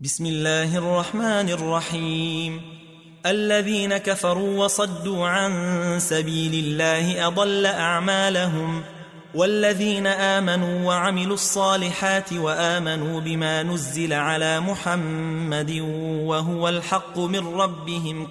بسم الله الرحمن الرحيم. الذين كفروا وصدوا عن سبيل الله أضل أعمالهم، والذين آمنوا وعملوا الصالحات وآمنوا بما نزل على محمد وهو الحق من ربهم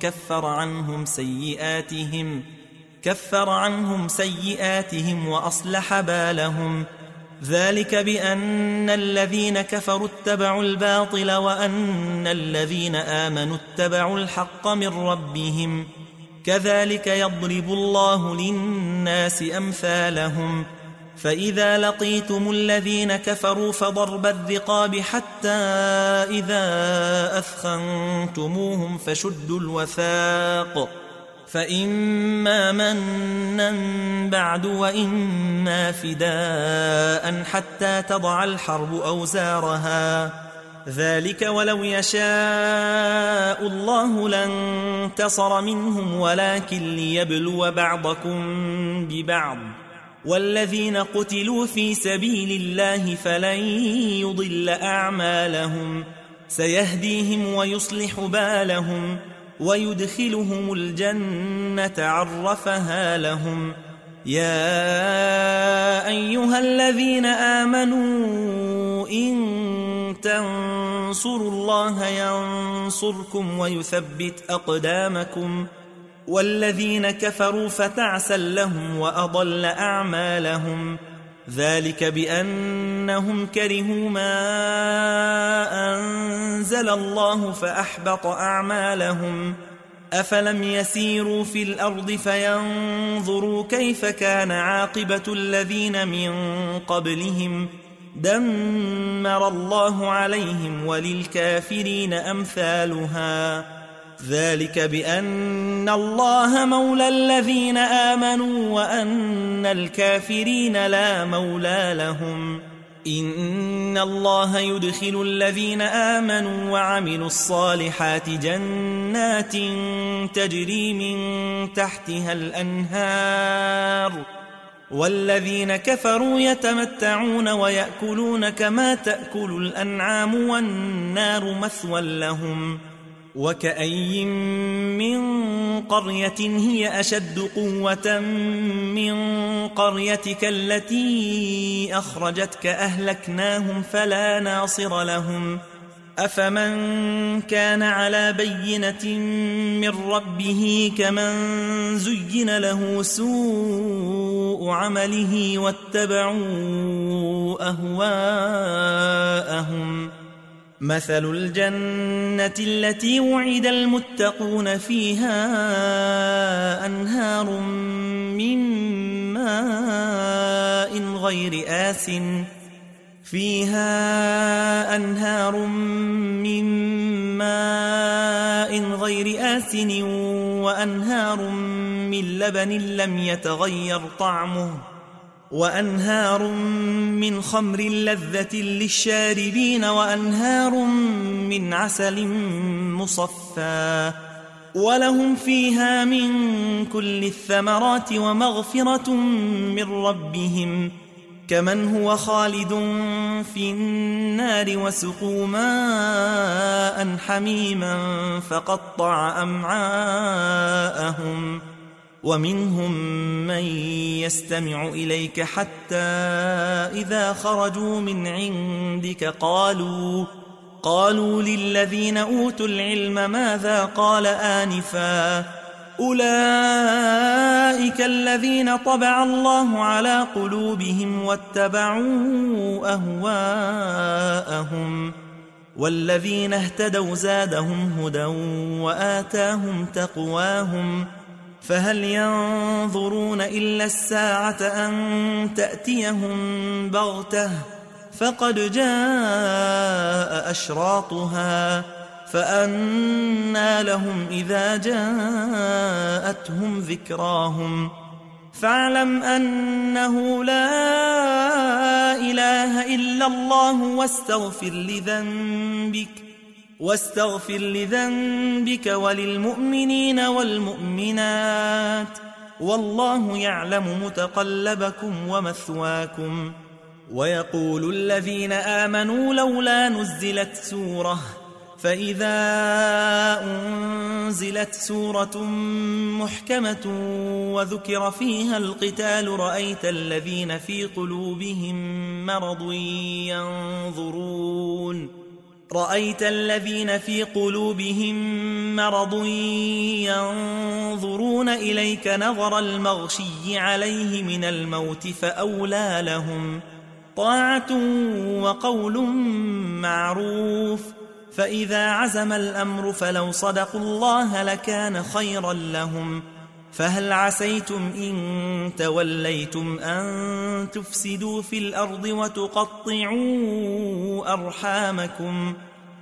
كفر عنهم سيئاتهم وأصلح بالهم. ذلك بأن الذين كفروا اتبعوا الباطل وأن الذين آمنوا اتبعوا الحق من ربهم، كذلك يضرب الله للناس أمثالهم. فإذا لقيتم الذين كفروا فضرب الرقاب حتى إذا أثخنتموهم فشدوا الوثاق، فإما منا بعد وإما فداء حتى تضع الحرب أوزارها. ذلك ولو يشاء الله لانتصر منهم ولكن ليبلو بعضكم ببعض. والذين قتلوا في سبيل الله فلن يضل أعمالهم، سيهديهم ويصلح بالهم ويدخلهم الجنة عرفها لهم. يا أيها الذين آمنوا إن تنصروا الله ينصركم ويثبت أقدامكم. والذين كفروا فتعسا لهم وأضل أعمالهم. ذلك بأنهم كرهوا ما أنزل الله فأحبط أعمالهم. أفلم يسيروا في الأرض فينظروا كيف كان عاقبة الذين من قبلهم، دمر الله عليهم وللكافرين أمثالها. ذلك بأن الله مولى الذين آمنوا وأن الكافرين لا مولى لهم. إن الله يدخل الذين آمنوا وعملوا الصالحات جنات تجري من تحتها الأنهار، والذين كفروا يتمتعون ويأكلون كما تأكل الأنعام والنار مثوى لهم. وكأي من قرية هي أشد قوة من قريتك التي أخرجتك أهلكناهم فلا ناصر لهم. أفمن كان على بينة من ربه كمن زين له سوء عمله واتبعوا أهواءهم. مثل الجنة التي وعد المتقون فيها أنهار من ماء غير آسن وأنهار من لبن لم يتغير طعمه وأنهار من خمر لذة للشاربين وأنهار من عسل مصفى، ولهم فيها من كل الثمرات ومغفرة من ربهم، كمن هو خالد في النار وسقوا ماء حميما فقطع أمعاءهم. ومنهم من يستمع إليك حتى إذا خرجوا من عندك قالوا للذين أوتوا العلم ماذا قال آنفا، أولئك الذين طبع الله على قلوبهم واتبعوا أهواءهم. والذين اهتدوا زادهم هدى وآتاهم تقواهم. فهل ينظرون إلا الساعة أن تأتيهم بغتة، فقد جاء أشراطها، فأنى لهم إذا جاءتهم ذكراهم. فاعلم أنه لا إله إلا الله واستغفر لذنبك وللمؤمنين والمؤمنات، والله يعلم متقلبكم ومثواكم. ويقول الذين آمنوا لولا نزلت سورة فإذا أنزلت سورة محكمة وذكر فيها القتال رأيت الذين في قلوبهم مرض ينظرون إليك نظر المغشي عليه من الموت فأولى لهم طاعة وقول معروف. فإذا عزم الأمر فلو صدقوا الله لكان خيرا لهم. فهل عسيتم إن توليتم أن تفسدوا في الأرض وتقطعوا أرحامكم؟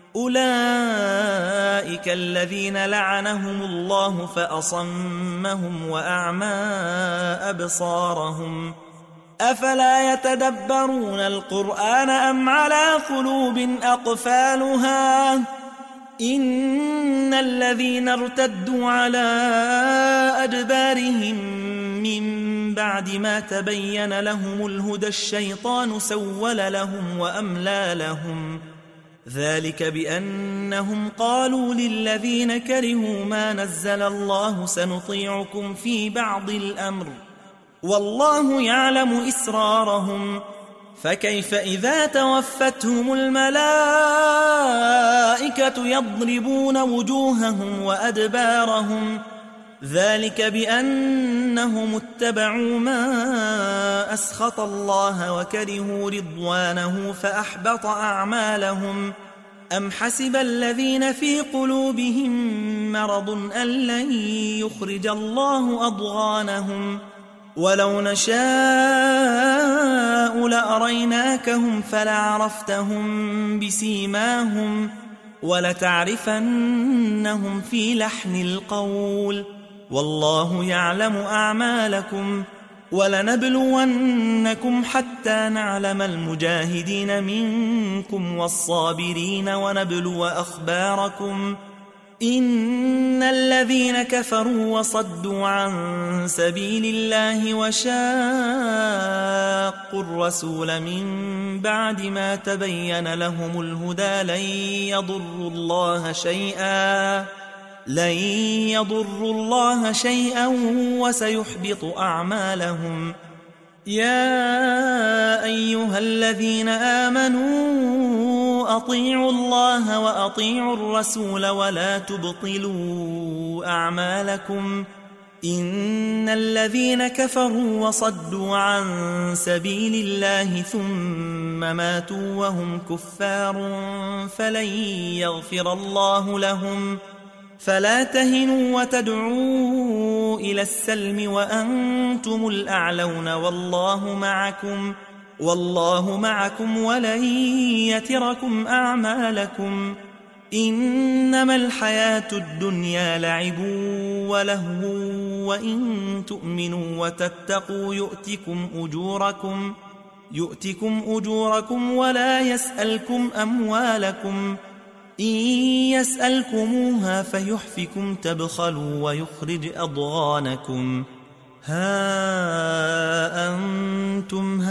أولئك الذين لعنهم الله فأصمهم وأعمى أبصارهم. أفلا يتدبرون القرآن أم على قلوب أقفالها؟ إن الذين ارتدوا على أدبارهم من بعد ما تبين لهم الهدى الشيطان سول لهم وأملى لهم. ذلك بأنهم قالوا للذين كرهوا ما نزل الله سنطيعكم في بعض الأمر والله يعلم إسرارهم. فكيف إذا توفتهم الملائكة يضربون وجوههم وأدبارهم؟ ذلك بأنهم اتبعوا ما أسخط الله وكرهوا رضوانه فأحبط أعمالهم. أم حسب الذين في قلوبهم مرض أن لن يخرج الله أضغانهم؟ ولو نشاء لأريناكهم فلعرفتهم بسيماهم ولتعرفنهم في لحن القول والله يعلم أعمالكم. ولنبلونكم حتى نعلم المجاهدين منكم والصابرين ونبلو أخباركم. إن الذين كفروا وصدوا عن سبيل الله وشاقوا الرسول من بعد ما تبين لهم الهدى لن يضروا الله شيئا وسيحبط أعمالهم. يا أيها الذين آمنوا أطيعوا الله وأطيعوا الرسول ولا تبطلوا أعمالكم. إن الذين كفروا وصدوا عن سبيل الله ثم ماتوا وهم كفار فلن يغفر الله لهم. فلا تهنوا وتدعوا إلى السلم وأنتم الأعلون والله معكم ولن يتركم أعمالكم. إنما الحياة الدنيا لعب ولهو وإن تؤمنوا وتتقوا يؤتكم أجوركم ولا يسألكم أموالكم. إن يسألكموها فيحفكم تبخلوا ويخرج أضغانكم. ها أنتم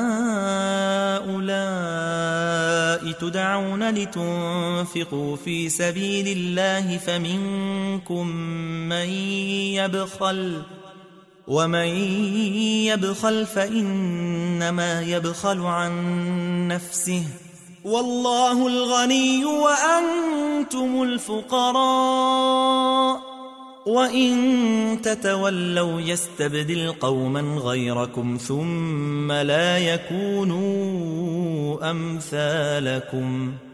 هؤلاء تدعون لتنفقوا في سبيل الله فمنكم من يبخل ومن يبخل فإنما يبخل عن نفسه والله الغني وأنتم الفقراء وإن تتولوا يستبدل قوما غيركم ثم لا يكونوا أمثالكم.